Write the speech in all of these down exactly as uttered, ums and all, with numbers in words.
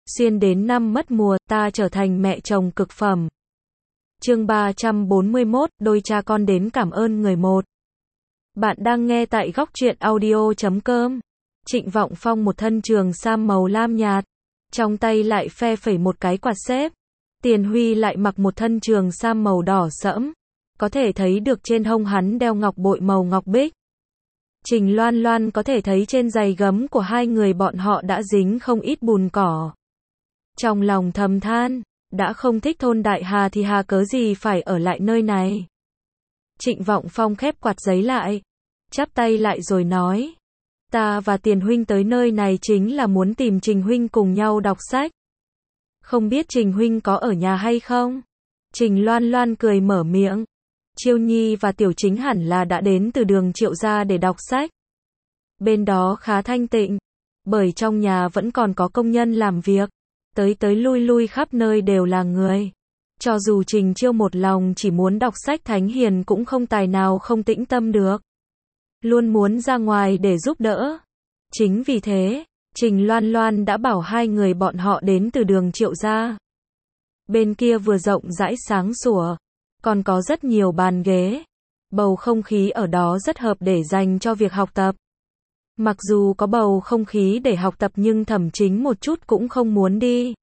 Xuyên đến năm mất mùa, ta trở thành mẹ chồng cực phẩm. Chương ba trăm bốn mươi mốt, đôi cha con đến cảm ơn người một. Bạn đang nghe tại góc truyện audio chấm com. Trịnh Vọng Phong một thân trường sam màu lam nhạt, trong tay lại phe phẩy một cái quạt xếp. Tiền Huy lại mặc một thân trường sam màu đỏ sẫm, có thể thấy được trên hông hắn đeo ngọc bội màu ngọc bích. Trình Loan Loan có thể thấy trên giày gấm của hai người bọn họ đã dính không ít bùn cỏ. Trong lòng thầm than, đã không thích thôn Đại Hà thì hà cớ gì phải ở lại nơi này. Trịnh Vọng Phong khép quạt giấy lại, chắp tay lại rồi nói, ta và Tiền Huynh tới nơi này chính là muốn tìm Trình Huynh cùng nhau đọc sách. Không biết Trình Huynh có ở nhà hay không? Trình Loan Loan cười mở miệng, Chiêu Nhi và Tiểu Chính hẳn là đã đến từ Đường Triệu gia để đọc sách. Bên đó khá thanh tịnh, bởi trong nhà vẫn còn có công nhân làm việc, tới tới lui lui khắp nơi đều là người. Cho dù Trình Chiêu một lòng chỉ muốn đọc sách thánh hiền cũng không tài nào không tĩnh tâm được. Luôn muốn ra ngoài để giúp đỡ. Chính vì thế, Trình Loan Loan đã bảo hai người bọn họ đến từ Đường Triệu gia. Bên kia vừa rộng rãi sáng sủa, còn có rất nhiều bàn ghế. Bầu không khí ở đó rất hợp để dành cho việc học tập. Mặc dù có bầu không khí để học tập nhưng Thẩm Chính một chút cũng không muốn đi.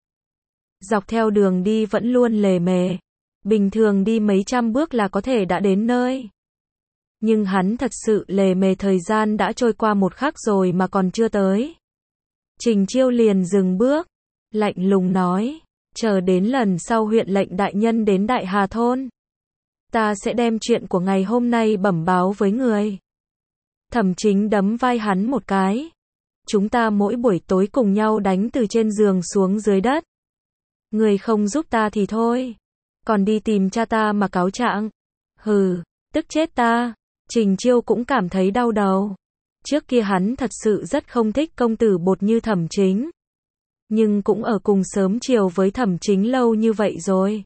Dọc theo đường đi vẫn luôn lề mề. Bình thường đi mấy trăm bước là có thể đã đến nơi. Nhưng hắn thật sự lề mề, thời gian đã trôi qua một khắc rồi mà còn chưa tới. Trình Chiêu liền dừng bước, lạnh lùng nói, chờ đến lần sau huyện lệnh đại nhân đến Đại Hà thôn, ta sẽ đem chuyện của ngày hôm nay bẩm báo với người. Thẩm Chính đấm vai hắn một cái. Chúng ta mỗi buổi tối cùng nhau đánh từ trên giường xuống dưới đất. Người không giúp ta thì thôi, còn đi tìm cha ta mà cáo trạng. Hừ, tức chết ta. Trình Chiêu cũng cảm thấy đau đầu. Trước kia hắn thật sự rất không thích công tử bột như Thẩm Chính. Nhưng cũng ở cùng sớm chiều với Thẩm Chính lâu như vậy rồi.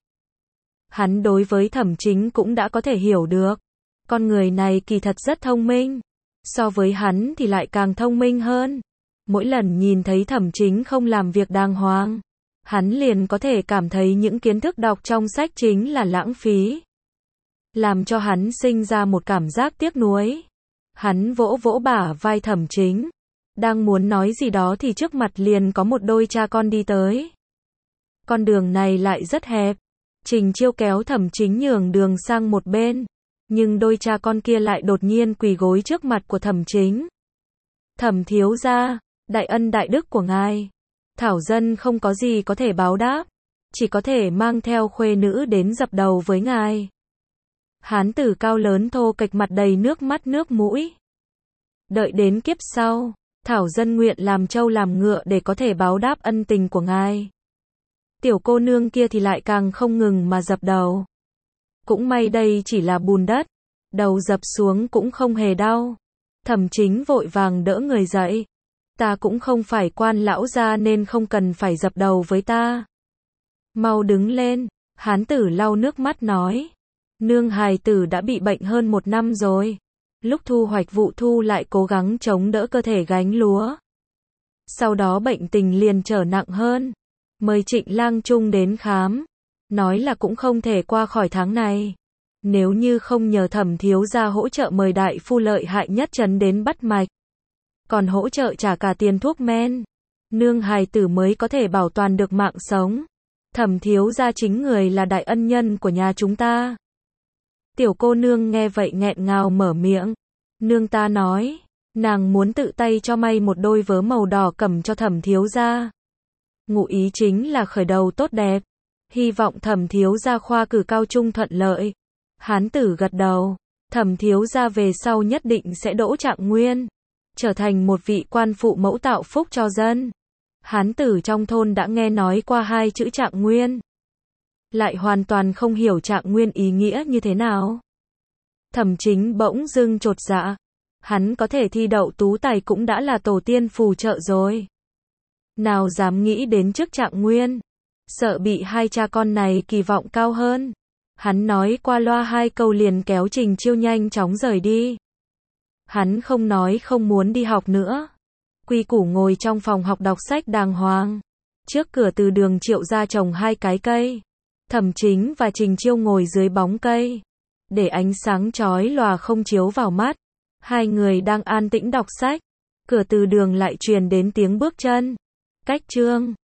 Hắn đối với Thẩm Chính cũng đã có thể hiểu được. Con người này kỳ thật rất thông minh. So với hắn thì lại càng thông minh hơn. Mỗi lần nhìn thấy Thẩm Chính không làm việc đàng hoàng, hắn liền có thể cảm thấy những kiến thức đọc trong sách chính là lãng phí. Làm cho hắn sinh ra một cảm giác tiếc nuối. Hắn vỗ vỗ bả vai Thẩm Chính, đang muốn nói gì đó thì trước mặt liền có một đôi cha con đi tới. Con đường này lại rất hẹp. Trình Chiêu kéo Thẩm Chính nhường đường sang một bên. Nhưng đôi cha con kia lại đột nhiên quỳ gối trước mặt của Thẩm Chính. Thẩm thiếu gia, đại ân đại đức của ngài, thảo dân không có gì có thể báo đáp, chỉ có thể mang theo khuê nữ đến dập đầu với ngài. Hán tử cao lớn thô kệch mặt đầy nước mắt nước mũi. Đợi đến kiếp sau, thảo dân nguyện làm trâu làm ngựa để có thể báo đáp ân tình của ngài. Tiểu cô nương kia thì lại càng không ngừng mà dập đầu. Cũng may đây chỉ là bùn đất, đầu dập xuống cũng không hề đau. Thẩm Chính vội vàng đỡ người dậy. Ta cũng không phải quan lão gia nên không cần phải dập đầu với ta. Mau đứng lên, hán tử lau nước mắt nói. Nương hài tử đã bị bệnh hơn một năm rồi. Lúc thu hoạch vụ thu lại cố gắng chống đỡ cơ thể gánh lúa. Sau đó bệnh tình liền trở nặng hơn. Mời Trịnh lang trung đến khám. Nói là cũng không thể qua khỏi tháng này. Nếu như không nhờ Thẩm thiếu gia hỗ trợ mời đại phu lợi hại nhất trấn đến bắt mạch. Còn hỗ trợ trả cả tiền thuốc men. Nương hài tử mới có thể bảo toàn được mạng sống. Thẩm thiếu gia chính người là đại ân nhân của nhà chúng ta. Tiểu cô nương nghe vậy nghẹn ngào mở miệng. Nương ta nói, nàng muốn tự tay cho may một đôi vớ màu đỏ cẩm cho Thẩm thiếu gia. Ngụ ý chính là khởi đầu tốt đẹp. Hy vọng Thẩm thiếu gia khoa cử cao trung thuận lợi. Hán tử gật đầu. Thẩm thiếu gia về sau nhất định sẽ đỗ trạng nguyên, trở thành một vị quan phụ mẫu tạo phúc cho dân. Hán tử trong thôn đã nghe nói qua hai chữ trạng nguyên, lại hoàn toàn không hiểu trạng nguyên ý nghĩa như thế nào. Thẩm Chính bỗng dưng chột dạ. Hắn có thể thi đậu tú tài cũng đã là tổ tiên phù trợ rồi. Nào dám nghĩ đến chức trạng nguyên. Sợ bị hai cha con này kỳ vọng cao hơn. Hắn nói qua loa hai câu liền kéo Trình Chiêu nhanh chóng rời đi. Hắn không nói không muốn đi học nữa. Quy củ ngồi trong phòng học đọc sách đàng hoàng. Trước cửa từ đường Triệu gia trồng hai cái cây. Thẩm Chính và Trình Chiêu ngồi dưới bóng cây. Để ánh sáng chói lòa không chiếu vào mắt. Hai người đang an tĩnh đọc sách. Cửa từ đường lại truyền đến tiếng bước chân. Cách chương